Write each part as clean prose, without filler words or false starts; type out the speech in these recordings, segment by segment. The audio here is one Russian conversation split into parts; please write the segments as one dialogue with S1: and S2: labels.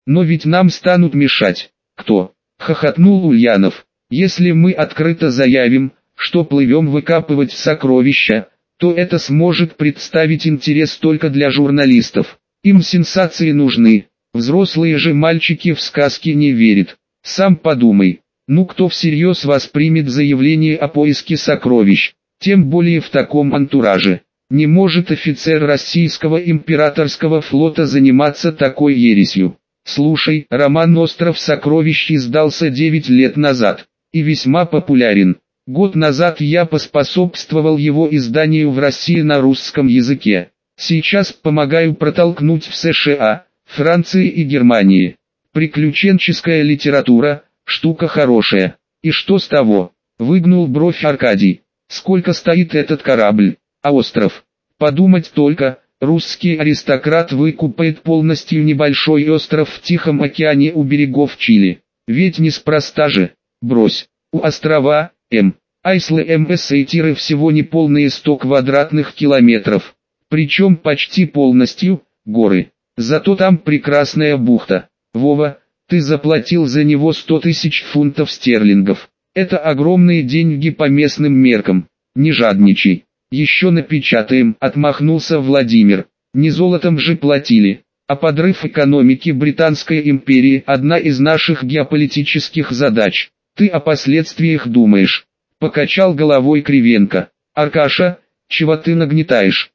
S1: Но ведь нам станут мешать. Кто? Хохотнул Ульянов. Если мы открыто заявим, что плывем выкапывать сокровища, то это сможет представить интерес только для журналистов. Им сенсации нужны. Взрослые же мальчики в сказки не верят. Сам подумай. Ну кто всерьез воспримет заявление о поиске сокровищ? Тем более в таком антураже. Не может офицер российского императорского флота заниматься такой ересью. Слушай, роман «Остров сокровищ» издался 9 лет назад. И весьма популярен. Год назад я поспособствовал его изданию в России на русском языке. Сейчас помогаю протолкнуть в США, Франции и Германии. Приключенческая литература – штука хорошая. И что с того? Выгнул бровь Аркадий. Сколько стоит этот корабль? А остров? Подумать только, русский аристократ выкупает полностью небольшой остров в Тихом океане у берегов Чили. Ведь неспроста же. Брось. У острова, Айслы МС всего неполные 100 квадратных километров. Причем почти полностью, горы. Зато там прекрасная бухта. Вова, ты заплатил за него 100 тысяч фунтов стерлингов. Это огромные деньги по местным меркам. Не жадничай. Еще напечатаем, отмахнулся Владимир. Не золотом же платили. А подрыв экономики Британской империи – одна из наших геополитических задач. Ты о последствиях думаешь? Покачал головой Кривенко. Аркаша, чего ты нагнетаешь?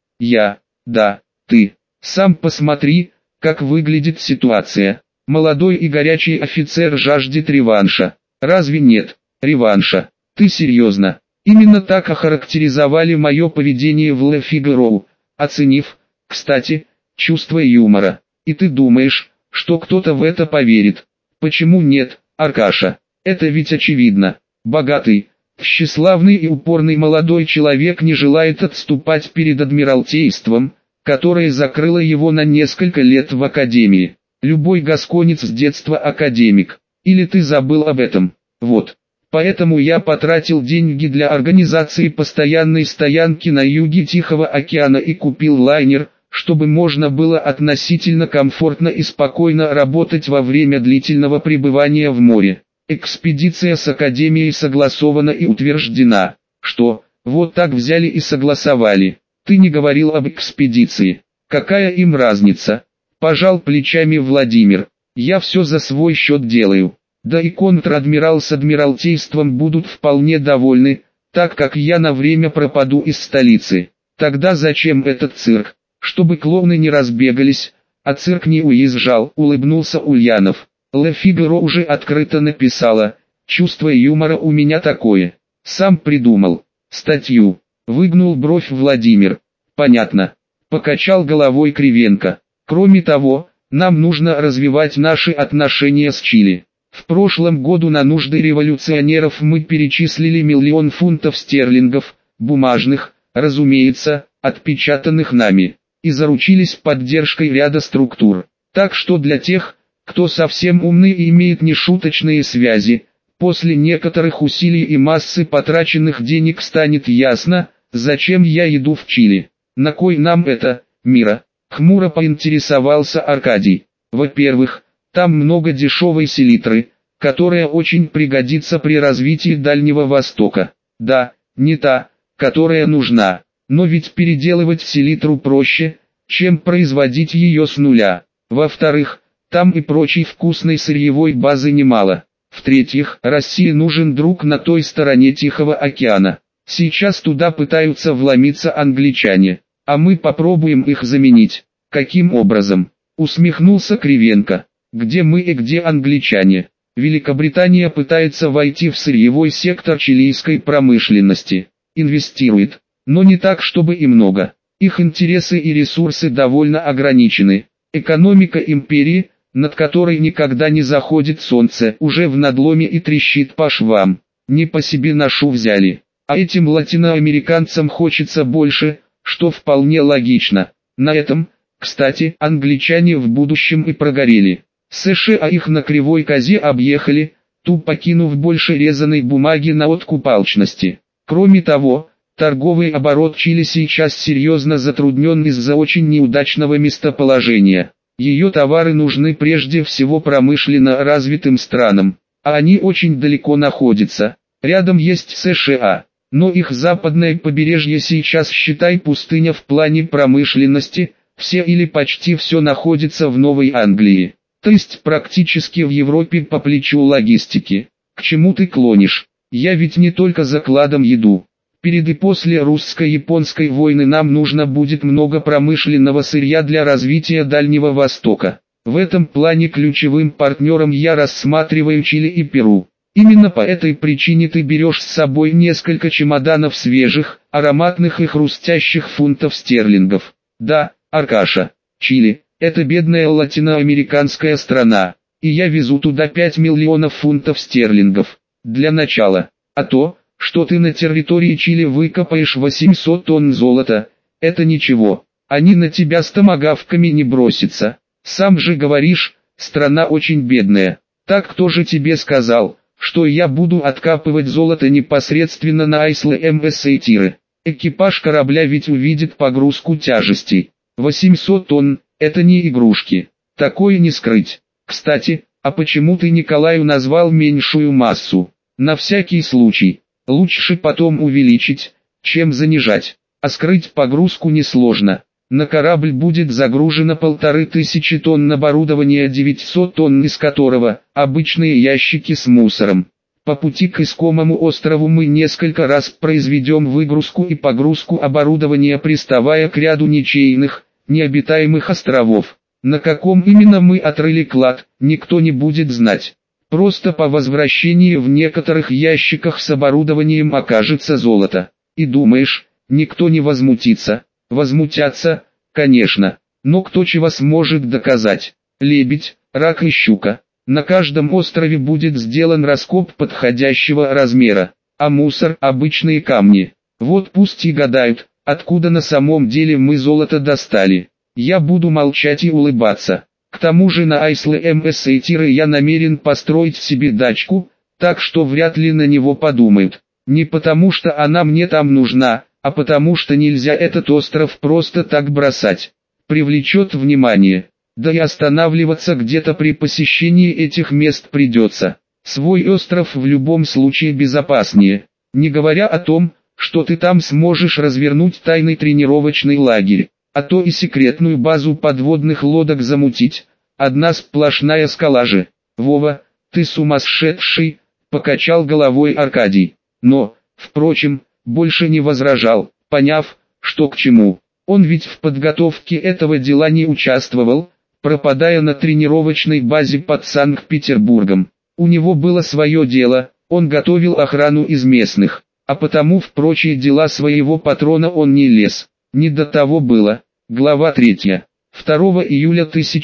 S1: Да, ты. Сам посмотри, как выглядит ситуация. Молодой и горячий офицер жаждет реванша. Разве нет? Реванша. Ты серьезно? Именно так охарактеризовали мое поведение в Le Figaro, оценив, кстати, чувство юмора. И ты думаешь, что кто-то в это поверит? Почему нет, Аркаша? Это ведь очевидно. Богатый, тщеславный и упорный молодой человек не желает отступать перед Адмиралтейством, которое закрыло его на несколько лет в академии. Любой гасконец с детства академик. Или ты забыл об этом? Вот. Поэтому я потратил деньги для организации постоянной стоянки на юге Тихого океана и купил лайнер, чтобы можно было относительно комфортно и спокойно работать во время длительного пребывания в море. Экспедиция с Академией согласована и утверждена. Что, вот так взяли и согласовали? Ты не говорил об экспедиции. Какая им разница? Пожал плечами Владимир. Я все за свой счет делаю. Да и контр-адмирал с адмиралтейством будут вполне довольны, так как я на время пропаду из столицы. Тогда зачем этот цирк? Чтобы клоуны не разбегались, а цирк не уезжал, улыбнулся Ульянов. Le Figaro уже открыто написала, чувство юмора у меня такое. Сам придумал. Статью. Выгнул бровь Владимир. Понятно. Покачал головой Кривенко. Кроме того, нам нужно развивать наши отношения с Чили. В прошлом году на нужды революционеров мы перечислили 1 000 000 фунтов стерлингов, бумажных, разумеется, отпечатанных нами, и заручились поддержкой ряда структур. Так что для тех, кто совсем умный и имеет нешуточные связи, после некоторых усилий и массы потраченных денег станет ясно, зачем я иду в Чили. На кой нам это, Мира? Хмуро поинтересовался Аркадий. Во-первых, там много дешевой селитры, которая очень пригодится при развитии Дальнего Востока. Да, не та, которая нужна, но ведь переделывать селитру проще, чем производить ее с нуля. Во-вторых, там и прочей вкусной сырьевой базы немало. В-третьих, России нужен друг на той стороне Тихого океана. Сейчас туда пытаются вломиться англичане, а мы попробуем их заменить. Каким образом? Усмехнулся Кривенко. Где мы и где англичане? Великобритания пытается войти в сырьевой сектор чилийской промышленности. Инвестирует, но не так, чтобы и много. Их интересы и ресурсы довольно ограничены. Экономика империи, над которой никогда не заходит солнце, уже в надломе и трещит по швам. Не по себе нашу взяли. А этим латиноамериканцам хочется больше, что вполне логично. На этом, кстати, англичане в будущем и прогорели. США их на кривой козе объехали, тупо кинув больше резаной бумаги на откуп алчности. Кроме того, торговый оборот Чили сейчас серьезно затруднен из-за очень неудачного местоположения. Ее товары нужны прежде всего промышленно развитым странам, а они очень далеко находятся. Рядом есть США, но их западное побережье сейчас считай пустыня в плане промышленности, все или почти все находится в Новой Англии. То есть практически в Европе по плечу логистики. К чему ты клонишь? Я ведь не только закладом еду. Перед и после русско-японской войны нам нужно будет много промышленного сырья для развития Дальнего Востока. В этом плане ключевым партнером я рассматриваю Чили и Перу. Именно по этой причине ты берешь с собой несколько чемоданов свежих, ароматных и хрустящих фунтов стерлингов. Да, Аркаша, Чили – это бедная латиноамериканская страна, и я везу туда 5 миллионов фунтов стерлингов. Для начала. А то, что ты на территории Чили выкопаешь 800 тонн золота, это ничего. Они на тебя с томагавками не бросятся. Сам же говоришь, страна очень бедная. Так кто же тебе сказал, что я буду откапывать золото непосредственно на Айсле МС Сейтиры? Экипаж корабля ведь увидит погрузку тяжестей. 800 тонн – это не игрушки. Такое не скрыть. Кстати, а почему ты Николаю назвал меньшую массу? На всякий случай. Лучше потом увеличить, чем занижать. А скрыть погрузку несложно. На корабль будет загружено 1500 тонн оборудования, 900 тонн из которого обычные ящики с мусором. По пути к искомому острову мы несколько раз произведем выгрузку и погрузку оборудования, приставая к ряду ничейных, необитаемых островов. На каком именно мы отрыли клад, никто не будет знать. Просто по возвращении в некоторых ящиках с оборудованием окажется золото. И думаешь, никто не возмутится? Возмутятся, конечно. Но кто чего сможет доказать? Лебедь, рак и щука. На каждом острове будет сделан раскоп подходящего размера. А мусор – обычные камни. Вот пусть и гадают, откуда на самом деле мы золото достали. Я буду молчать и улыбаться. К тому же на Айсле МС Сейтиры я намерен построить себе дачку, так что вряд ли на него подумают. Не потому что она мне там нужна, а потому что нельзя этот остров просто так бросать. Привлечет внимание. Да и останавливаться где-то при посещении этих мест придется. Свой остров в любом случае безопаснее. Не говоря о том, что ты там сможешь развернуть тайный тренировочный лагерь. А то и секретную базу подводных лодок замутить. Одна сплошная скала же. Вова, ты сумасшедший, покачал головой Аркадий. Но, впрочем, больше не возражал, поняв, что к чему. Он ведь в подготовке этого дела не участвовал, пропадая на тренировочной базе под Санкт-Петербургом. У него было свое дело, он готовил охрану из местных, а потому в прочие дела своего патрона он не лез. Не до того было. Глава 3. 2 июля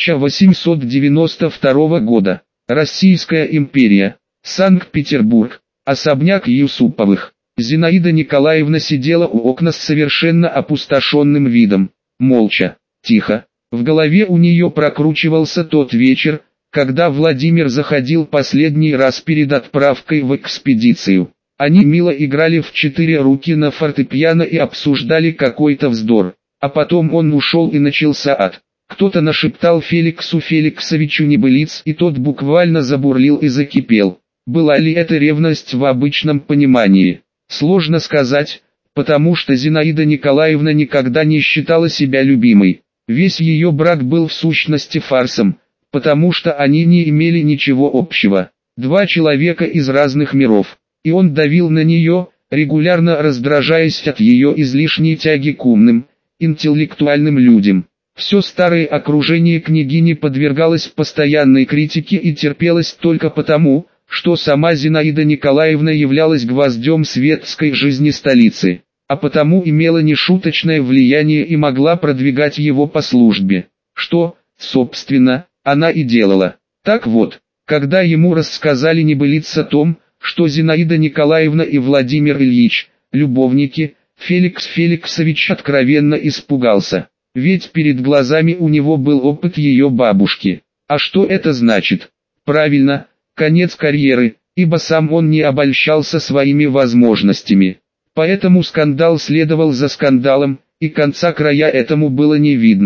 S1: 1892 года. Российская империя. Санкт-Петербург. Особняк Юсуповых. Зинаида Николаевна сидела у окна с совершенно опустошенным видом. Молча, тихо. В голове у нее прокручивался тот вечер, когда Владимир заходил последний раз перед отправкой в экспедицию. Они мило играли в 4 руки на фортепиано и обсуждали какой-то вздор. А потом он ушел и начался ад. Кто-то нашептал Феликсу Феликсовичу небылиц, и тот буквально забурлил и закипел. Была ли это ревность в обычном понимании? Сложно сказать, потому что Зинаида Николаевна никогда не считала себя любимой. Весь ее брак был в сущности фарсом, потому что они не имели ничего общего. Два человека из разных миров. И он давил на нее, регулярно раздражаясь от ее излишней тяги к умным, интеллектуальным людям. Все старое окружение княгини подвергалось постоянной критике и терпелось только потому, что сама Зинаида Николаевна являлась гвоздем светской жизни столицы, а потому имела нешуточное влияние и могла продвигать его по службе, что, собственно, она и делала. Так вот, когда ему рассказали небылиц о том, что Зинаида Николаевна и Владимир Ильич – любовники, Феликс Феликсович откровенно испугался. Ведь перед глазами у него был опыт ее бабушки. А что это значит? Правильно, конец карьеры, ибо сам он не обольщался своими возможностями. Поэтому скандал следовал за скандалом, и конца края этому было не видно.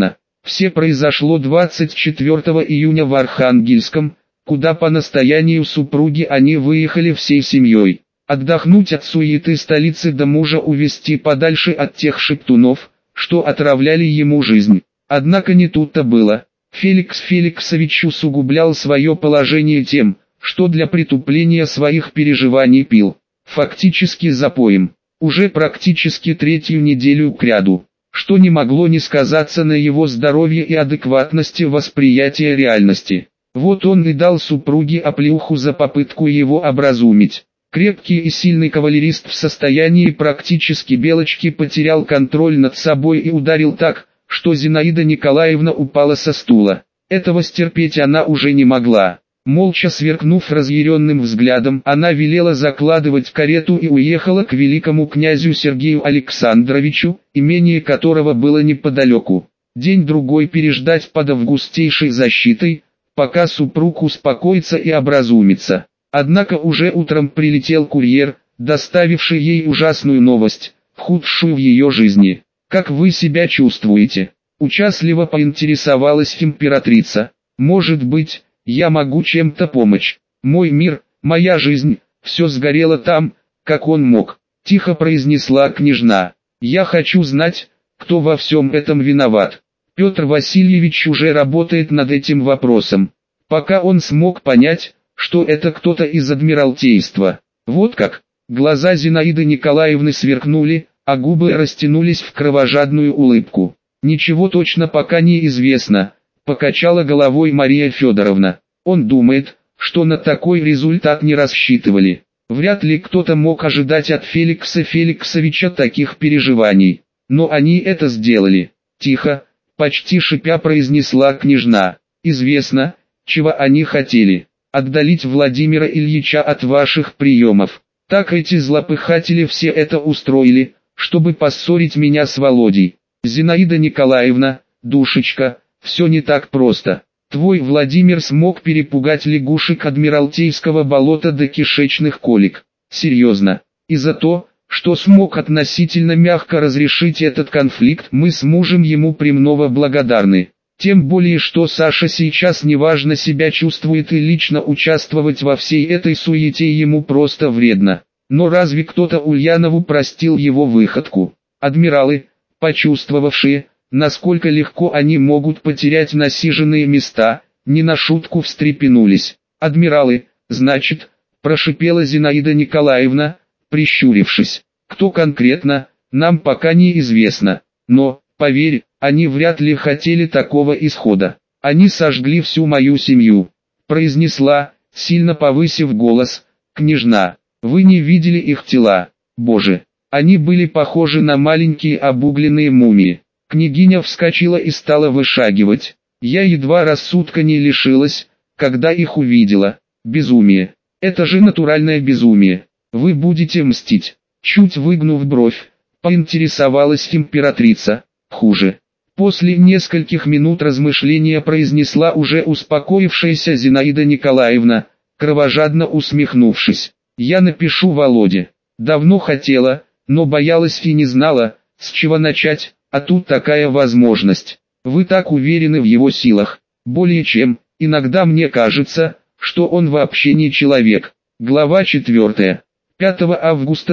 S1: Все произошло 24 июня в Архангельском, куда по настоянию супруги они выехали всей семьей. Отдохнуть от суеты столицы да мужа увести подальше от тех шептунов, что отравляли ему жизнь. Однако не тут-то было. Феликс Феликсович усугублял свое положение тем, что для притупления своих переживаний пил, фактически запоем, уже практически третью неделю кряду, что не могло не сказаться на его здоровье и адекватности восприятия реальности. Вот он и дал супруге оплеуху за попытку его образумить. Крепкий и сильный кавалерист в состоянии практически белочки потерял контроль над собой и ударил так, что Зинаида Николаевна упала со стула. Этого стерпеть она уже не могла. Молча сверкнув разъяренным взглядом, она велела закладывать карету и уехала к великому князю Сергею Александровичу, имение которого было неподалеку. День-другой переждать под августейшей защитой, пока супруг успокоится и образумится. Однако уже утром прилетел курьер, доставивший ей ужасную новость, худшую в ее жизни. «Как вы себя чувствуете?» – участливо поинтересовалась императрица. «Может быть, я могу чем-то помочь. Мой мир, моя жизнь, все сгорело там, как он мог», – тихо произнесла княжна. «Я хочу знать, кто во всем этом виноват». Петр Васильевич уже работает над этим вопросом. Пока он смог понять, что это кто-то из Адмиралтейства. Вот как. Глаза Зинаиды Николаевны сверкнули, а губы растянулись в кровожадную улыбку. «Ничего точно пока не известно», – покачала головой Мария Федоровна. «Он думает, что на такой результат не рассчитывали. Вряд ли кто-то мог ожидать от Феликса Феликсовича таких переживаний. Но они это сделали». Тихо, почти шипя произнесла княжна. «Известно, чего они хотели. Отдалить Владимира Ильича от ваших приемов. Так эти злопыхатели все это устроили, чтобы поссорить меня с Володей. Зинаида Николаевна, душечка, все не так просто. Твой Владимир смог перепугать лягушек Адмиралтейского болота до кишечных колик. Серьезно. И за то, что смог относительно мягко разрешить этот конфликт, мы с мужем ему премного благодарны. Тем более, что Саша сейчас неважно себя чувствует и лично участвовать во всей этой суете ему просто вредно. Но разве кто-то Ульянову простил его выходку? Адмиралы, почувствовавшие, насколько легко они могут потерять насиженные места, не на шутку встрепенулись. «Адмиралы, значит», – прошипела Зинаида Николаевна, прищурившись. «Кто конкретно, нам пока не известно. Но, поверь, они вряд ли хотели такого исхода. Они сожгли всю мою семью», – произнесла, сильно повысив голос, княжна. «Вы не видели их тела? Боже, они были похожи на маленькие обугленные мумии». Княгиня вскочила и стала вышагивать. «Я едва рассудка не лишилась, когда их увидела. Безумие. Это же натуральное безумие. Вы будете мстить». Чуть выгнув бровь, поинтересовалась императрица. «Хуже». После нескольких минут размышления произнесла уже успокоившаяся Зинаида Николаевна, кровожадно усмехнувшись. «Я напишу Володе. Давно хотела, но боялась и не знала, с чего начать, а тут такая возможность. Вы так уверены в его силах. Более чем, иногда мне кажется, что он вообще не человек». Глава 4. 5 августа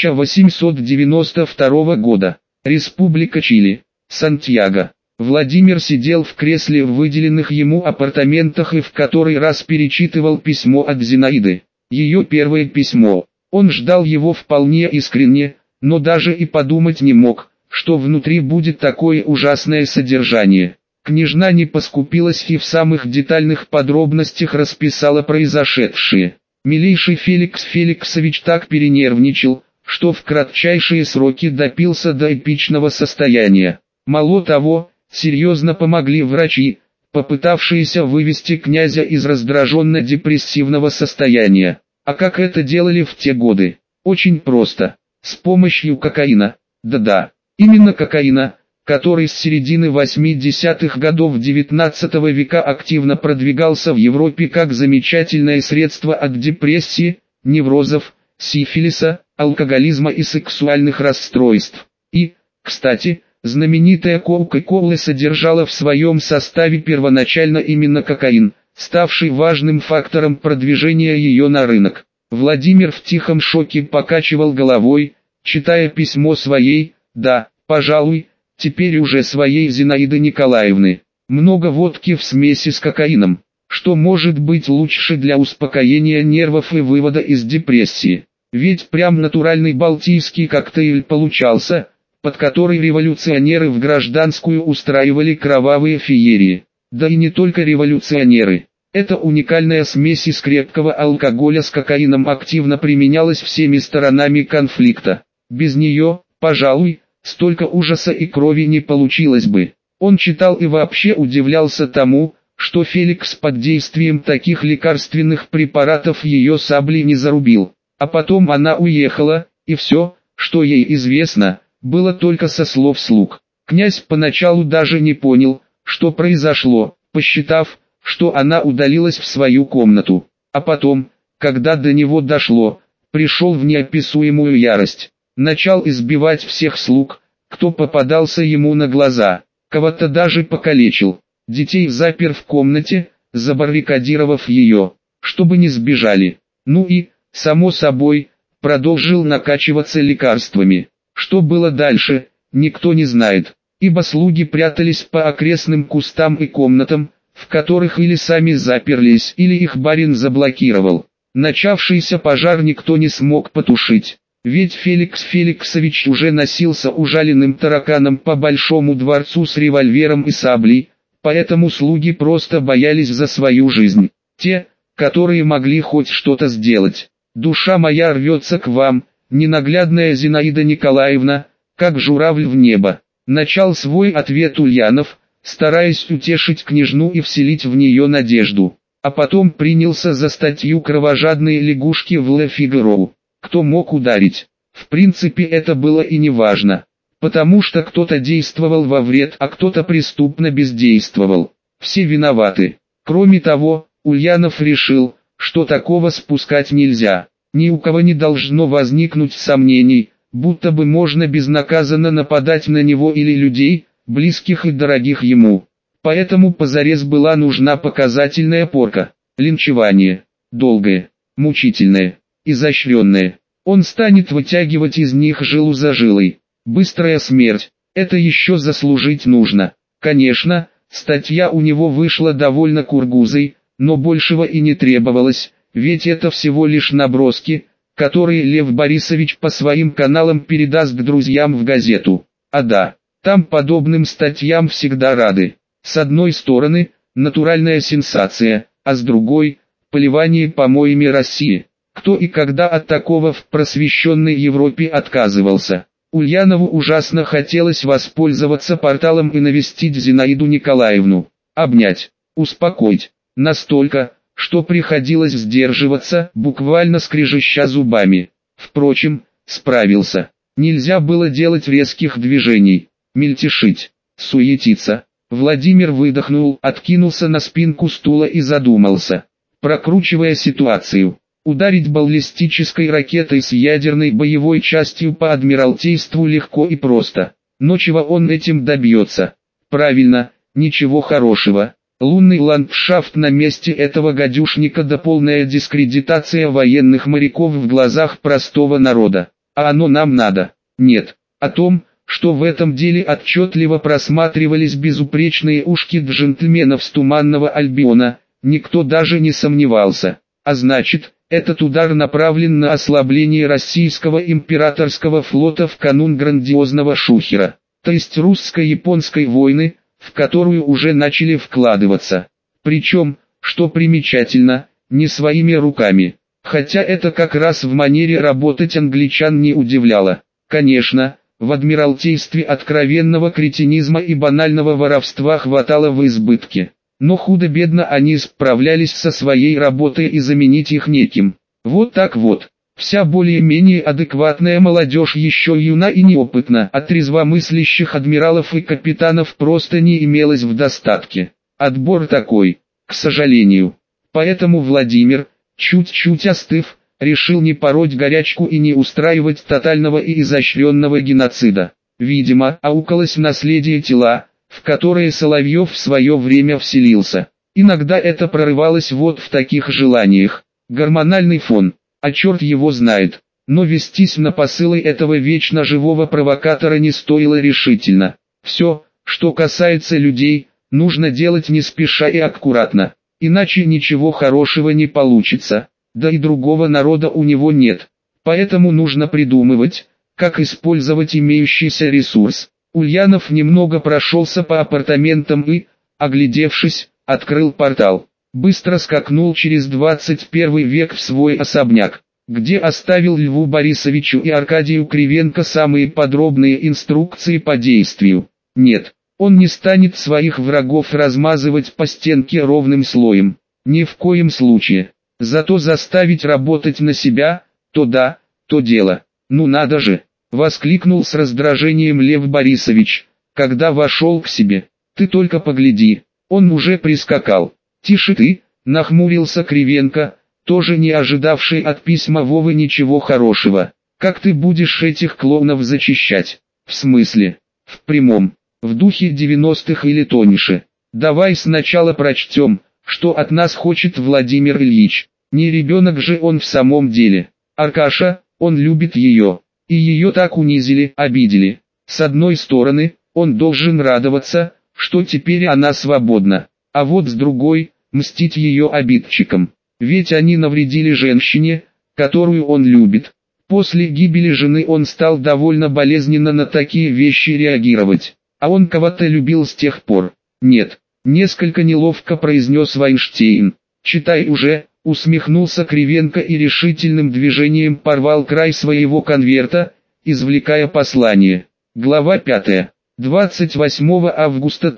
S1: 1892 года. Республика Чили. Сантьяго. Владимир сидел в кресле в выделенных ему апартаментах и в который раз перечитывал письмо от Зинаиды. Ее первое письмо. Он ждал его вполне искренне, но даже и подумать не мог, что внутри будет такое ужасное содержание. Княжна не поскупилась и в самых детальных подробностях расписала произошедшее. Милейший Феликс Феликсович так перенервничал, что в кратчайшие сроки допился до эпичного состояния. Мало того, серьезно помогли врачи, попытавшиеся вывести князя из раздраженно-депрессивного состояния. А как это делали в те годы? Очень просто. С помощью кокаина. Да-да, именно кокаина, который с середины 80-х годов 19 века активно продвигался в Европе как замечательное средство от депрессии, неврозов, сифилиса, алкоголизма и сексуальных расстройств. И, кстати, знаменитая Кока-Кола содержала в своем составе первоначально именно кокаин, ставший важным фактором продвижения ее на рынок. Владимир в тихом шоке покачивал головой, читая письмо своей, да, пожалуй, теперь уже своей Зинаиды Николаевны. Много водки в смеси с кокаином. Что может быть лучше для успокоения нервов и вывода из депрессии? Ведь прям натуральный балтийский коктейль получался, под который революционеры в гражданскую устраивали кровавые феерии. Да и не только революционеры. Эта уникальная смесь из крепкого алкоголя с кокаином активно применялась всеми сторонами конфликта. Без нее, пожалуй, столько ужаса и крови не получилось бы. Он читал и вообще удивлялся тому, что Феликс под действием таких лекарственных препаратов ее саблей не зарубил. А потом она уехала, и все, что ей известно, было только со слов слуг. Князь поначалу даже не понял, что произошло, посчитав, что она удалилась в свою комнату. А потом, когда до него дошло, пришел в неописуемую ярость. Начал избивать всех слуг, кто попадался ему на глаза. Кого-то даже покалечил. Детей запер в комнате, забаррикадировав ее, чтобы не сбежали. Ну и, само собой, продолжил накачиваться лекарствами. Что было дальше, никто не знает, ибо слуги прятались по окрестным кустам и комнатам, в которых или сами заперлись, или их барин заблокировал. Начавшийся пожар никто не смог потушить. Ведь Феликс Феликсович уже носился ужаленным тараканом по большому дворцу с револьвером и саблей, поэтому слуги просто боялись за свою жизнь. Те, которые могли хоть что-то сделать. «Душа моя рвется к вам, ненаглядная Зинаида Николаевна, как журавль в небо», начал свой ответ Ульянов, стараясь утешить княжну и вселить в нее надежду. А потом принялся за статью «Кровожадные лягушки» в Ле Фигаро. Кто мог ударить? В принципе, это было и не важно. Потому что кто-то действовал во вред, а кто-то преступно бездействовал. Все виноваты. Кроме того, Ульянов решил, что такого спускать нельзя. Ни у кого не должно возникнуть сомнений, будто бы можно безнаказанно нападать на него или людей, близких и дорогих ему. Поэтому позарез была нужна показательная порка. Линчевание. Долгое, мучительное, изощренное. Он станет вытягивать из них жилу за жилой. Быстрая смерть. Это еще заслужить нужно. Конечно, статья у него вышла довольно кургузой, но большего и не требовалось, ведь это всего лишь наброски, которые Лев Борисович по своим каналам передаст к друзьям в газету. А да, там подобным статьям всегда рады. С одной стороны, натуральная сенсация, а с другой – поливание помоями России. Кто и когда от такого в просвещенной Европе отказывался? Ульянову ужасно хотелось воспользоваться порталом и навестить Зинаиду Николаевну, обнять, успокоить, настолько, что приходилось сдерживаться, буквально скрежеща зубами. Впрочем, справился. Нельзя было делать резких движений, мельтешить, суетиться. Владимир выдохнул, откинулся на спинку стула и задумался, прокручивая ситуацию. Ударить баллистической ракетой с ядерной боевой частью по Адмиралтейству легко и просто. Но чего он этим добьется? Правильно, ничего хорошего. Лунный ландшафт на месте этого гадюшника да полная дискредитация военных моряков в глазах простого народа. А оно нам надо? Нет. О том, что в этом деле отчетливо просматривались безупречные ушки джентльменов с Туманного Альбиона, никто даже не сомневался. А значит, этот удар направлен на ослабление российского императорского флота в канун грандиозного шухера, то есть русско-японской войны, в которую уже начали вкладываться. Причем, что примечательно, не своими руками. Хотя это как раз в манере работать англичан не удивляло. Конечно, в Адмиралтействе откровенного кретинизма и банального воровства хватало в избытке. Но худо-бедно они справлялись со своей работой и заменить их неким. Вот так вот. Вся более-менее адекватная молодежь еще юна и неопытна, а трезвомыслящих адмиралов и капитанов просто не имелось в достатке. Отбор такой, к сожалению. Поэтому Владимир, чуть-чуть остыв, решил не пороть горячку и не устраивать тотального и изощренного геноцида. Видимо, аукалось наследие тела, в которое Соловьев в свое время вселился. Иногда это прорывалось вот в таких желаниях. Гормональный фон, а черт его знает. Но вестись на посылы этого вечно живого провокатора не стоило решительно. Все, что касается людей, нужно делать не спеша и аккуратно. Иначе ничего хорошего не получится, да и другого народа у него нет. Поэтому нужно придумывать, как использовать имеющийся ресурс. Ульянов немного прошелся по апартаментам и, оглядевшись, открыл портал. Быстро скакнул через 21 век в свой особняк, где оставил Льву Борисовичу и Аркадию Кривенко самые подробные инструкции по действию. Нет, он не станет своих врагов размазывать по стенке ровным слоем. Ни в коем случае. Зато заставить работать на себя, то да, то дело. Ну надо же, воскликнул с раздражением Лев Борисович, когда вошел к себе. Ты только погляди, он уже прискакал. Тише ты, нахмурился Кривенко, тоже не ожидавший от письма Вовы ничего хорошего. Как ты будешь этих клоунов зачищать? В смысле? В прямом. В духе 90-х или тоньше. Давай сначала прочтем, что от нас хочет Владимир Ильич. Не ребенок же он в самом деле. Аркаша, он любит ее. И ее так унизили, обидели. С одной стороны, он должен радоваться, что теперь она свободна. А вот с другой, мстить ее обидчикам. Ведь они навредили женщине, которую он любит. После гибели жены он стал довольно болезненно на такие вещи реагировать. А он кого-то любил с тех пор. Нет, несколько неловко произнес Вайнштейн. Читай уже, усмехнулся Кривенко и решительным движением порвал край своего конверта, извлекая послание. Глава 5. 28 августа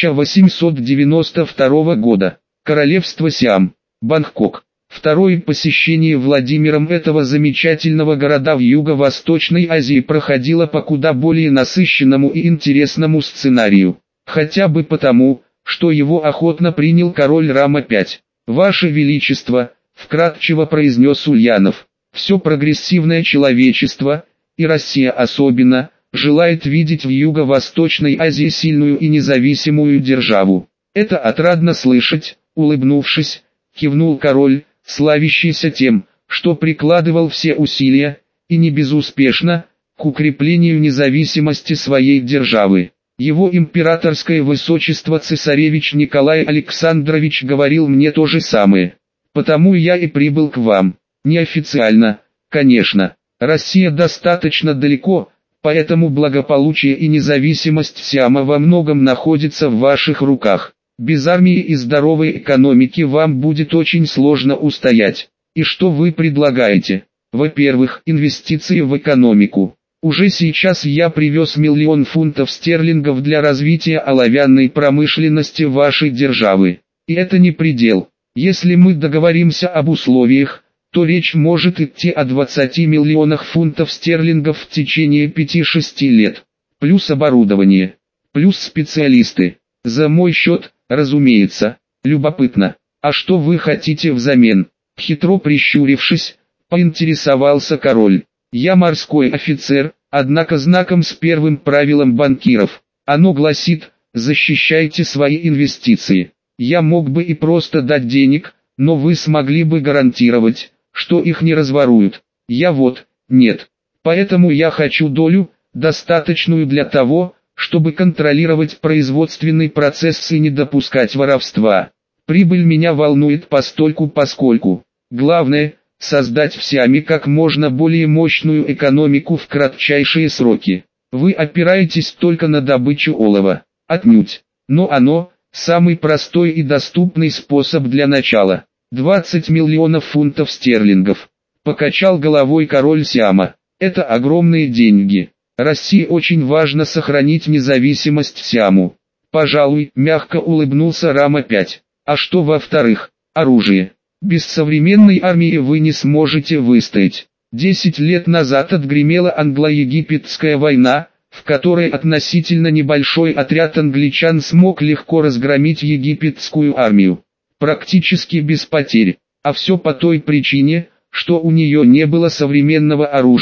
S1: 1892 года. Королевство Сиам. Бангкок. Второе посещение Владимиром этого замечательного города в Юго-Восточной Азии проходило по куда более насыщенному и интересному сценарию. Хотя бы потому, что его охотно принял король Рама V. «Ваше Величество», — вкратчиво произнес Ульянов, — «все прогрессивное человечество, и Россия особенно, желает видеть в Юго-Восточной Азии сильную и независимую державу». «Это отрадно слышать», — улыбнувшись, кивнул король, славящийся тем, что прикладывал все усилия, и не безуспешно, к укреплению независимости своей державы. Его императорское высочество цесаревич Николай Александрович говорил мне то же самое. Потому я и прибыл к вам. Неофициально, конечно. Россия достаточно далеко, поэтому благополучие и независимость Сиама во многом находится в ваших руках. Без армии и здоровой экономики вам будет очень сложно устоять. И что вы предлагаете? Во-первых, инвестиции в экономику. Уже сейчас я привез 1 000 000 фунтов стерлингов для развития оловянной промышленности вашей державы. И это не предел. Если мы договоримся об условиях, то речь может идти о 20 миллионах фунтов стерлингов в течение 5-6 лет. Плюс оборудование. Плюс специалисты. За мой счет, разумеется. Любопытно. А что вы хотите взамен? Хитро прищурившись, поинтересовался король. Я морской офицер, однако знаком с первым правилом банкиров. Оно гласит, защищайте свои инвестиции. Я мог бы и просто дать денег, но вы смогли бы гарантировать, что их не разворуют. Я вот, нет. Поэтому я хочу долю, достаточную для того, чтобы контролировать производственный процесс и не допускать воровства. Прибыль меня волнует постольку-поскольку. Главное – создать в Сиаме как можно более мощную экономику в кратчайшие сроки. Вы опираетесь только на добычу олова. Отнюдь. Но оно – самый простой и доступный способ для начала. 20 миллионов фунтов стерлингов. Покачал головой король Сиама. Это огромные деньги. России очень важно сохранить независимость Сиаму. Пожалуй, мягко улыбнулся Рама V. А что во-вторых? Оружие. Без современной армии вы не сможете выстоять. 10 лет назад отгремела англо-египетская война, в которой относительно небольшой отряд англичан смог легко разгромить египетскую армию. Практически без потерь. А все по той причине, что у нее не было современного оружия,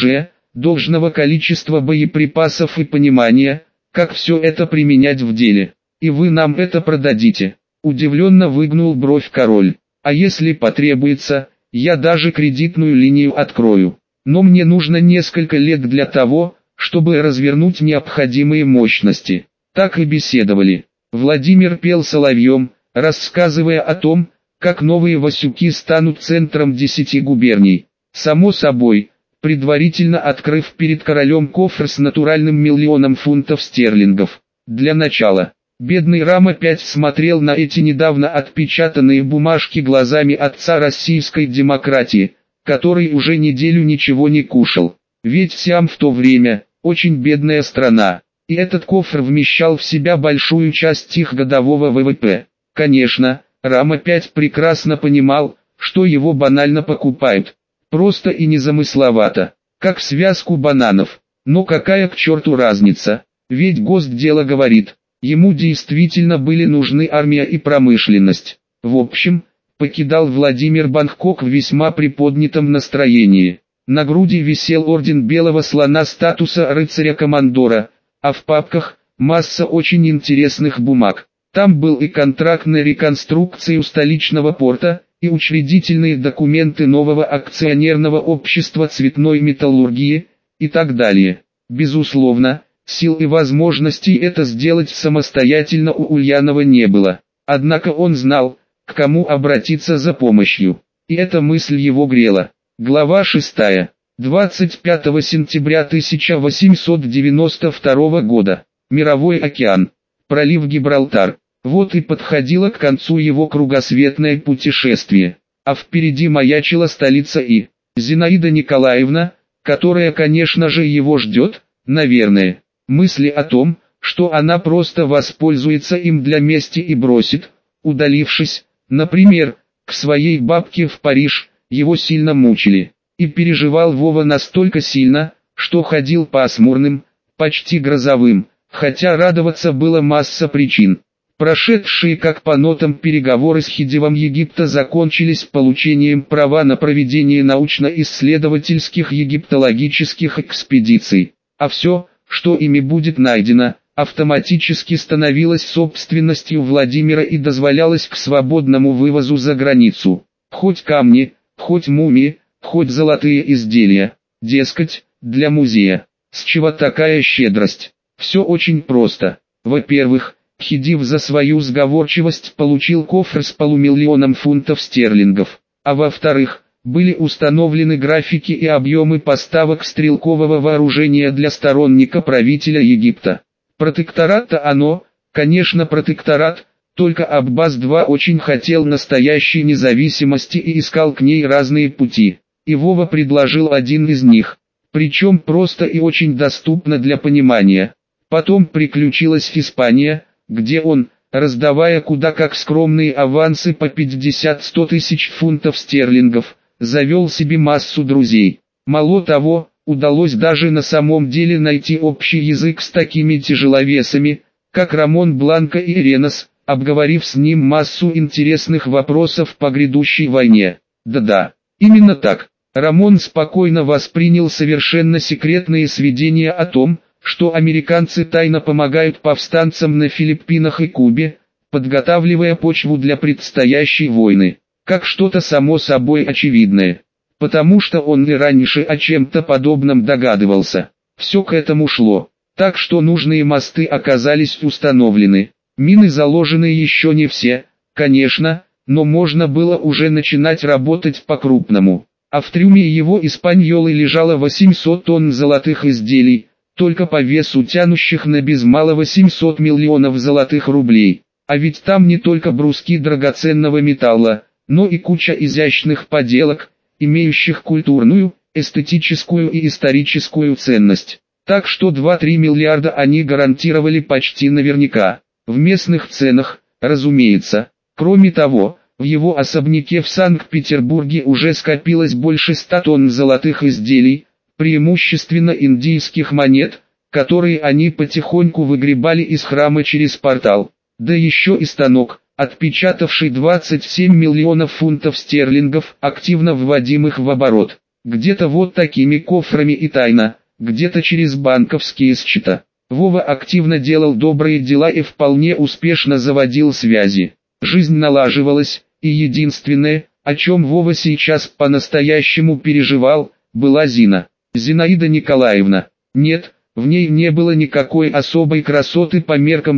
S1: должного количества боеприпасов и понимания, как все это применять в деле. И вы нам это продадите. Удивленно выгнул бровь король. А если потребуется, я даже кредитную линию открою. Но мне нужно несколько лет для того, чтобы развернуть необходимые мощности. Так и беседовали. Владимир пел соловьем, рассказывая о том, как новые Васюки станут центром 10 губерний. Само собой, предварительно открыв перед королем кофр с натуральным 1 000 000 фунтов стерлингов. Для начала, бедный Рам опять смотрел на эти недавно отпечатанные бумажки глазами отца российской демократии, который уже неделю ничего не кушал. Ведь Сиам в то время очень бедная страна, и этот кофр вмещал в себя большую часть их годового ВВП. Конечно, Рам опять прекрасно понимал, что его банально покупают. Просто и незамысловато, как связку бананов. Но какая к черту разница, ведь госдело говорит, ему действительно были нужны армия и промышленность. В общем, покидал Владимир Бангкок в весьма приподнятом настроении. На груди висел орден белого слона статуса рыцаря-командора, а в папках масса очень интересных бумаг. Там был и контракт на реконструкцию столичного порта, и учредительные документы нового акционерного общества цветной металлургии, и так далее. Безусловно, сил и возможностей это сделать самостоятельно у Ульянова не было. Однако он знал, к кому обратиться за помощью. И эта мысль его грела. Глава 6. 25 сентября 1892 года. Мировой океан. Пролив Гибралтар. Вот и подходило к концу его кругосветное путешествие. А впереди маячила столица и Зинаида Николаевна, которая, конечно же, его ждет, наверное. Мысли о том, что она просто воспользуется им для мести и бросит, удалившись, например, к своей бабке в Париж, его сильно мучили. И переживал Вова настолько сильно, что ходил пасмурным, почти грозовым, хотя радоваться было масса причин. Прошедшие как по нотам переговоры с Хидивом Египта закончились получением права на проведение научно-исследовательских египтологических экспедиций. А все, что ими будет найдено, автоматически становилось собственностью Владимира и дозволялось к свободному вывозу за границу. Хоть камни, хоть мумии, хоть золотые изделия, дескать, для музея. С чего такая щедрость? Все очень просто. Во-первых, Хидив за свою сговорчивость получил кофр с 500 000 фунтов стерлингов. А во-вторых, были установлены графики и объемы поставок стрелкового вооружения для сторонника правителя Египта. Протекторат-то оно, конечно протекторат, только Аббас-II очень хотел настоящей независимости и искал к ней разные пути. И Вова предложил один из них, причем просто и очень доступно для понимания. Потом приключилась Испания, где он, раздавая куда как скромные авансы по 50-100 тысяч фунтов стерлингов, завел себе массу друзей. Мало того, удалось даже на самом деле найти общий язык с такими тяжеловесами, как Рамон Бланко и Ренос, обговорив с ним массу интересных вопросов по грядущей войне. Да-да, именно так. Рамон спокойно воспринял совершенно секретные сведения о том, что американцы тайно помогают повстанцам на Филиппинах и Кубе, подготавливая почву для предстоящей войны, как что-то само собой очевидное. Потому что он и раньше о чем-то подобном догадывался. Все к этому шло, так что нужные мосты оказались установлены. Мины заложены еще не все, конечно, но можно было уже начинать работать по-крупному. А в трюме его «Испаньолы» лежало 800 тонн золотых изделий, только по весу тянущих на без малого 700 миллионов золотых рублей. А ведь там не только бруски драгоценного металла, но и куча изящных поделок, имеющих культурную, эстетическую и историческую ценность. Так что 2-3 миллиарда они гарантировали почти наверняка. В местных ценах, разумеется. Кроме того, в его особняке в Санкт-Петербурге уже скопилось больше 100 тонн золотых изделий, преимущественно индийских монет, которые они потихоньку выгребали из храма через портал. Да еще и станок, отпечатавший 27 миллионов фунтов стерлингов, активно вводимых в оборот. Где-то вот такими кофрами и тайно, где-то через банковские счета. Вова активно делал добрые дела и вполне успешно заводил связи. Жизнь налаживалась, и единственное, о чем Вова сейчас по-настоящему переживал, была Зина. Зинаида Николаевна. Нет, в ней не было никакой особой красоты по меркам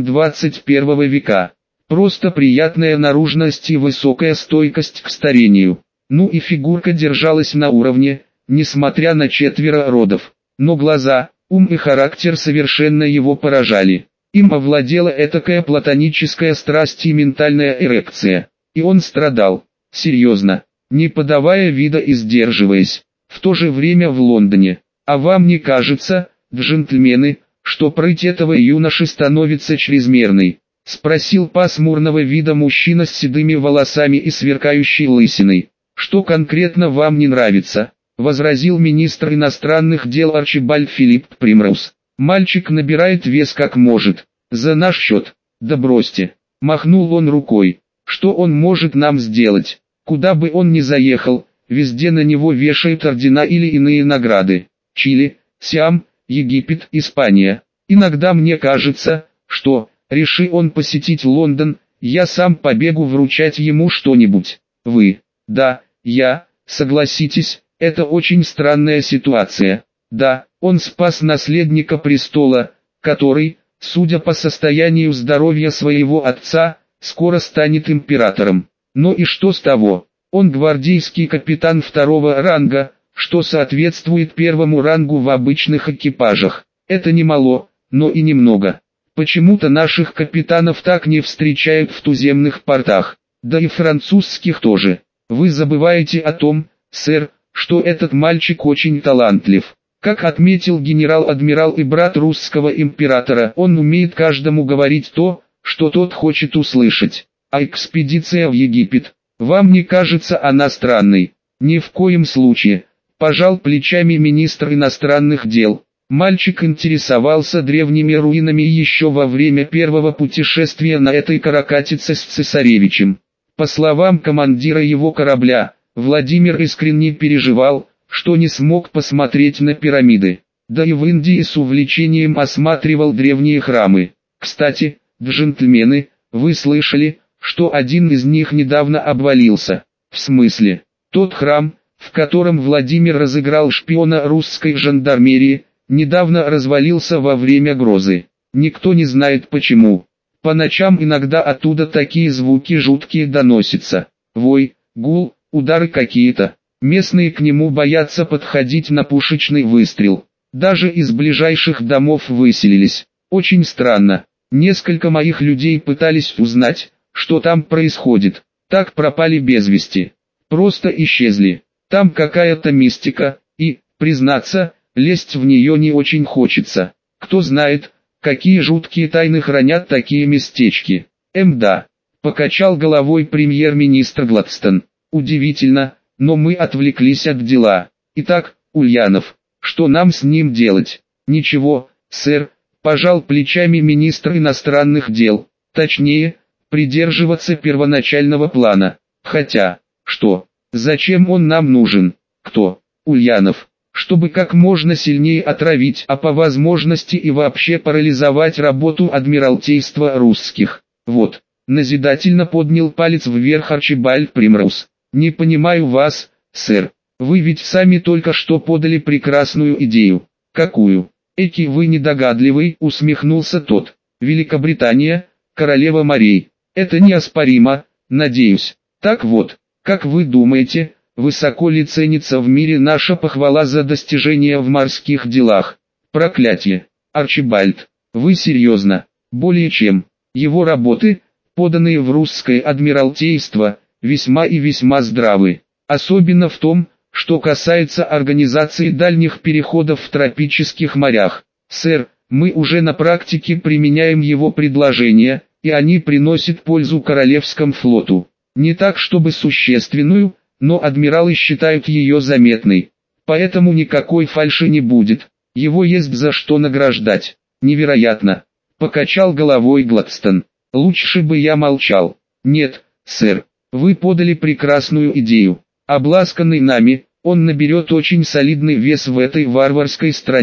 S1: 21 века. Просто приятная наружность и высокая стойкость к старению. Ну и фигурка держалась на уровне, несмотря на 4 родов. Но глаза, ум и характер совершенно его поражали. Им овладела этакая платоническая страсть и ментальная эрекция. И он страдал, серьезно, не подавая вида и сдерживаясь. В то же время в Лондоне. А вам не кажется, джентльмены, что прыть этого юноши становится чрезмерной? Спросил пасмурного вида мужчина с седыми волосами и сверкающей лысиной. Что конкретно вам не нравится? Возразил министр иностранных дел Арчибальд Филипп Примроуз. Мальчик набирает вес как может. За наш счет. Да бросьте. Махнул он рукой. Что он может нам сделать? Куда бы он ни заехал, везде на него вешают ордена или иные награды. Чили, Сиам, Египет, Испания. Иногда мне кажется, что, реши он посетить Лондон, я сам побегу вручать ему что-нибудь. Вы, да, я, согласитесь, это очень странная ситуация. Да, он спас наследника престола, который, судя по состоянию здоровья своего отца, скоро станет императором. Но и что с того? Он гвардейский капитан 2-го ранга, что соответствует 1-му рангу в обычных экипажах. Это немало, но и немного. Почему-то наших капитанов так не встречают в туземных портах, да и французских тоже. Вы забываете о том, сэр, что этот мальчик очень талантлив. Как отметил генерал-адмирал и брат русского императора, он умеет каждому говорить то, что тот хочет услышать. А экспедиция в Египет, вам не кажется она странной? Ни в коем случае. Пожал плечами министр иностранных дел. Мальчик интересовался древними руинами еще во время первого путешествия на этой каракатице с цесаревичем. По словам командира его корабля, Владимир искренне переживал, что не смог посмотреть на пирамиды. Да и в Индии с увлечением осматривал древние храмы. Кстати, джентльмены, вы слышали, что один из них недавно обвалился? В смысле? Тот храм, в котором Владимир разыграл шпиона русской жандармерии, недавно развалился во время грозы. Никто не знает почему. По ночам иногда оттуда такие звуки жуткие доносятся. Вой, гул, удары какие-то. Местные к нему боятся подходить на пушечный выстрел. Даже из ближайших домов выселились. Очень странно. Несколько моих людей пытались узнать, что там происходит. Так пропали без вести. Просто исчезли. Там какая-то мистика, и, признаться, лезть в нее не очень хочется. Кто знает, какие жуткие тайны хранят такие местечки. Да. Покачал головой премьер-министр Гладстон. Удивительно, но мы отвлеклись от дела. Итак, Ульянов, что нам с ним делать? Ничего, сэр, пожал плечами министр иностранных дел. Точнее, придерживаться первоначального плана. Хотя, что? Зачем он нам нужен? Кто? Ульянов. Чтобы как можно сильнее отравить, а по возможности и вообще парализовать работу Адмиралтейства русских. Вот. Назидательно поднял палец вверх Арчибальд Примроуз. Не понимаю вас, сэр. Вы ведь сами только что подали прекрасную идею. Какую? Эки вы недогадливый, усмехнулся тот. Великобритания, королева морей. Это неоспоримо, надеюсь. Так вот, как вы думаете, высоко ли ценится в мире наша похвала за достижения в морских делах? Проклятие. Арчибальд, вы серьезно? Более чем. Его работы, поданные в русское адмиралтейство, весьма и весьма здравы. Особенно в том, что касается организации дальних переходов в тропических морях. Сэр, мы уже на практике применяем его предложения, и они приносят пользу Королевскому флоту. Не так чтобы существенную, но адмиралы считают ее заметной. Поэтому никакой фальши не будет. Его есть за что награждать. Невероятно. Покачал головой Гладстон. Лучше бы я молчал. Нет, сэр, вы подали прекрасную идею. Обласканный нами, он наберет очень солидный вес в этой варварской стране.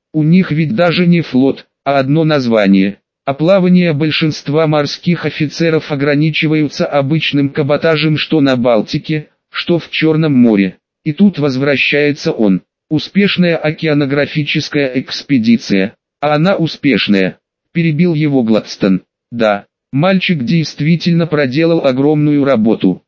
S1: У них ведь даже не флот, а одно название. А плавания большинства морских офицеров ограничиваются обычным каботажем что на Балтике, что в Черном море. И тут возвращается он. Успешная океанографическая экспедиция. А она успешная. Перебил его Гладстон. Да, мальчик действительно проделал огромную работу.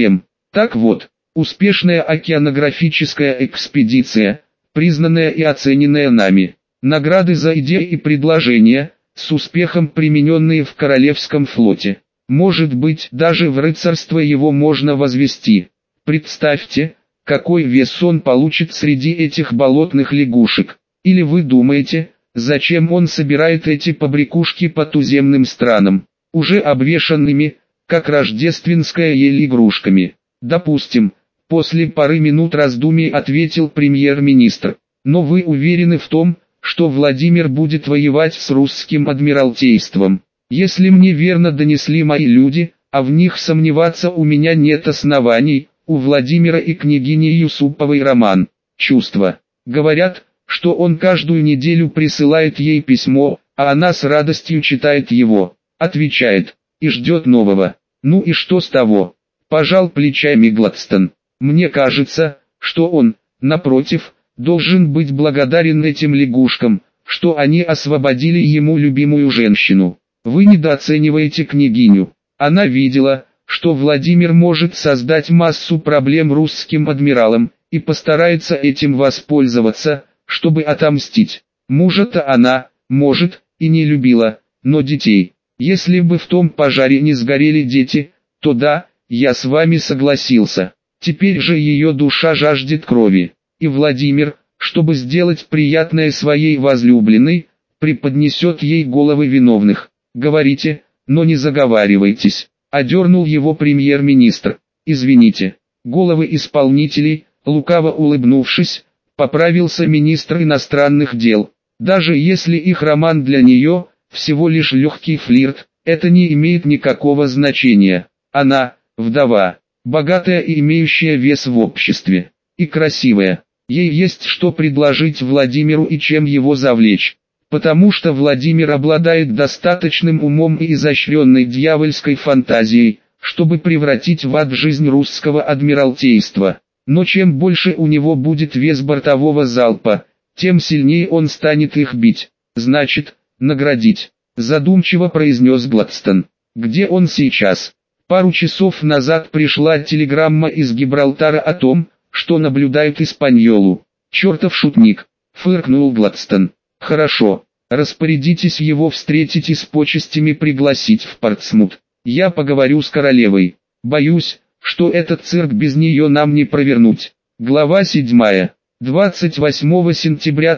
S1: Так вот, успешная океанографическая экспедиция, признанная и оцененная нами. Награды за идеи и предложения, с успехом примененные в Королевском флоте. Может быть, даже в рыцарство его можно возвести. Представьте, какой вес он получит среди этих болотных лягушек. Или вы думаете, зачем он собирает эти побрякушки по туземным странам, уже обвешанными, как рождественская ель игрушками? Допустим, после пары минут раздумий ответил премьер-министр. Но вы уверены в том, что Владимир будет воевать с русским адмиралтейством? Если мне верно донесли мои люди, а в них сомневаться у меня нет оснований, у Владимира и княгини Юсуповой роман. Чувства. Говорят, что он каждую неделю присылает ей письмо, а она с радостью читает его, отвечает, и ждет нового. Ну и что с того? Пожал плечами Гладстон. Мне кажется, что он, напротив, должен быть благодарен этим лягушкам, что они освободили ему любимую женщину. Вы недооцениваете княгиню. Она видела, что Владимир может создать массу проблем русским адмиралам, и постарается этим воспользоваться, чтобы отомстить. Мужа-то она, может, и не любила, но детей. Если бы в том пожаре не сгорели дети, то да, я с вами согласился. Теперь же ее душа жаждет крови. И Владимир, чтобы сделать приятное своей возлюбленной, преподнесет ей головы виновных. Говорите, но не заговаривайтесь. Одернул его премьер-министр. Извините. Головы исполнителей, лукаво улыбнувшись, поправился министр иностранных дел. Даже если их роман для нее, всего лишь легкий флирт, это не имеет никакого значения. Она, вдова, богатая и имеющая вес в обществе, и красивая. Ей есть что предложить Владимиру и чем его завлечь. Потому что Владимир обладает достаточным умом и изощренной дьявольской фантазией, чтобы превратить в ад жизнь русского адмиралтейства. Но чем больше у него будет вес бортового залпа, тем сильнее он станет их бить. Значит, наградить. Задумчиво произнес Гладстон. Где он сейчас? Пару часов назад пришла телеграмма из Гибралтара о том, что наблюдают Испаньолу. Чертов шутник, фыркнул Гладстон. Хорошо, распорядитесь его встретить и с почестями пригласить в Портсмут. Я поговорю с королевой. Боюсь, что этот цирк без нее нам не провернуть. Глава 7. 28 сентября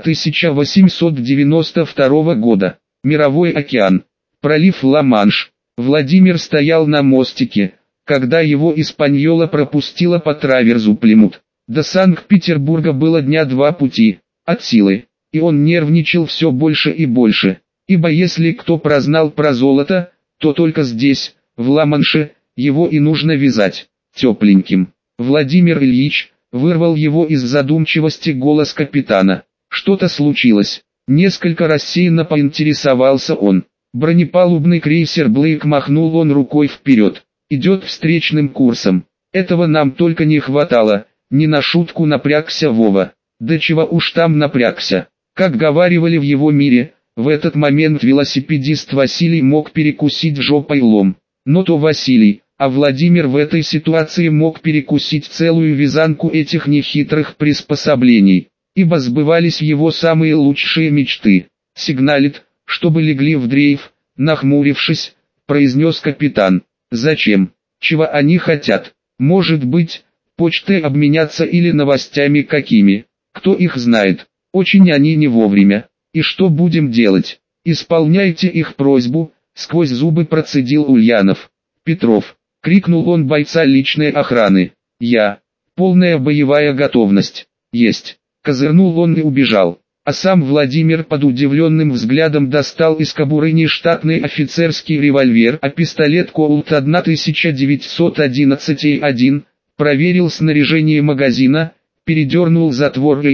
S1: 1892 года. Мировой океан. Пролив Ла-Манш. Владимир стоял на мостике, когда его Испаньола пропустила по траверзу Плимут. До Санкт-Петербурга было дня два пути, от силы. И он нервничал все больше и больше, ибо если кто прознал про золото, то только здесь, в Ла-Манше, его и нужно вязать, тепленьким. Владимир Ильич, вырвал его из задумчивости голос капитана. Что-то случилось, несколько рассеянно поинтересовался он. Бронепалубный крейсер Блейк, махнул он рукой вперед, идет встречным курсом. Этого нам только не хватало, не на шутку напрягся Вова. Да чего уж там напрягся. Как говаривали в его мире, в этот момент велосипедист Василий мог перекусить жопой лом. Но то Василий, а Владимир в этой ситуации мог перекусить целую вязанку этих нехитрых приспособлений, ибо сбывались его самые лучшие мечты. Сигналит, чтобы легли в дрейф, нахмурившись, произнес капитан. Зачем? Чего они хотят? Может быть, почтой обменяться или новостями какими? Кто их знает? Очень они не вовремя. И что будем делать? Исполняйте их просьбу, сквозь зубы процедил Ульянов. Петров, крикнул он бойца личной охраны. Я. Полная боевая готовность. Есть. Козырнул он и убежал. А сам Владимир под удивленным взглядом достал из кобуры не штатный офицерский револьвер, а пистолет Колт 1911-1, проверил снаряжение магазина, передернул затвор и,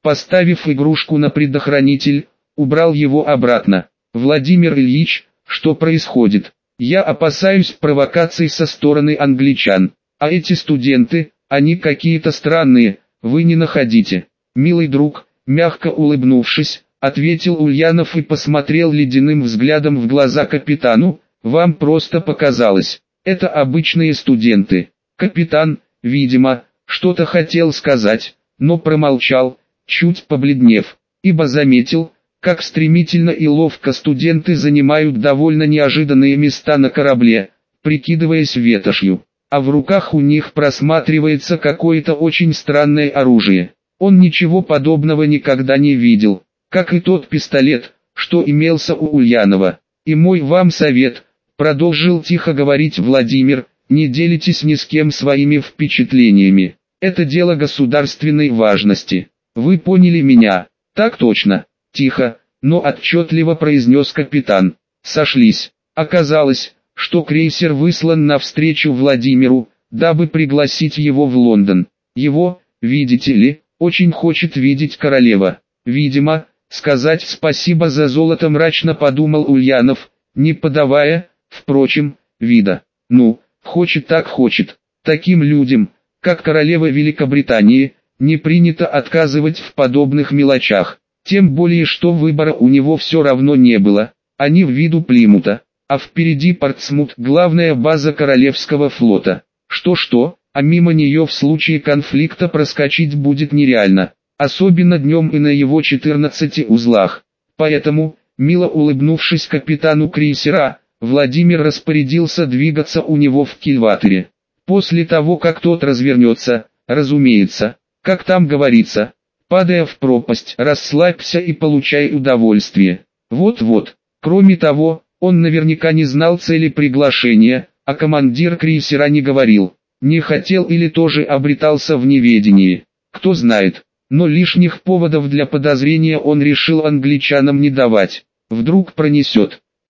S1: Поставив игрушку на предохранитель, убрал его обратно. «Владимир Ильич, что происходит? Я опасаюсь провокаций со стороны англичан. А эти студенты, они какие-то странные, вы не находите?» «Милый друг», мягко улыбнувшись, ответил Ульянов и посмотрел ледяным взглядом в глаза капитану. «Вам просто показалось. Это обычные студенты». Капитан, видимо, что-то хотел сказать, но промолчал, чуть побледнев, ибо заметил, как стремительно и ловко студенты занимают довольно неожиданные места на корабле, прикидываясь ветошью, а в руках у них просматривается какое-то очень странное оружие. Он ничего подобного никогда не видел, как и тот пистолет, что имелся у Ульянова. «И мой вам совет», продолжил тихо говорить Владимир, «не делитесь ни с кем своими впечатлениями. Это дело государственной важности. Вы поняли меня?» «Так точно», тихо, но отчетливо произнес капитан. «Сошлись». Оказалось, что крейсер выслан навстречу Владимиру, дабы пригласить его в Лондон. Его, видите ли, очень хочет видеть королева. Видимо, сказать спасибо за золото, мрачно подумал Ульянов, не подавая, впрочем, вида. Ну, хочет так хочет. Таким людям, как королева Великобритании, не принято отказывать в подобных мелочах. Тем более, что выбора у него все равно не было. Они в виду Плимута, а впереди Портсмут, главная база Королевского флота. Что-что, а мимо нее в случае конфликта проскочить будет нереально, особенно днем и на его 14 узлах. Поэтому, мило улыбнувшись капитану крейсера, Владимир распорядился двигаться у него в кильватере. После того, как тот развернется, разумеется, как там говорится, падая в пропасть, расслабься и получай удовольствие. Вот-вот. Кроме того, он наверняка не знал цели приглашения, а командир крейсера не говорил, не хотел или тоже обретался в неведении. Кто знает, но лишних поводов для подозрения он решил англичанам не давать. Вдруг пронесет.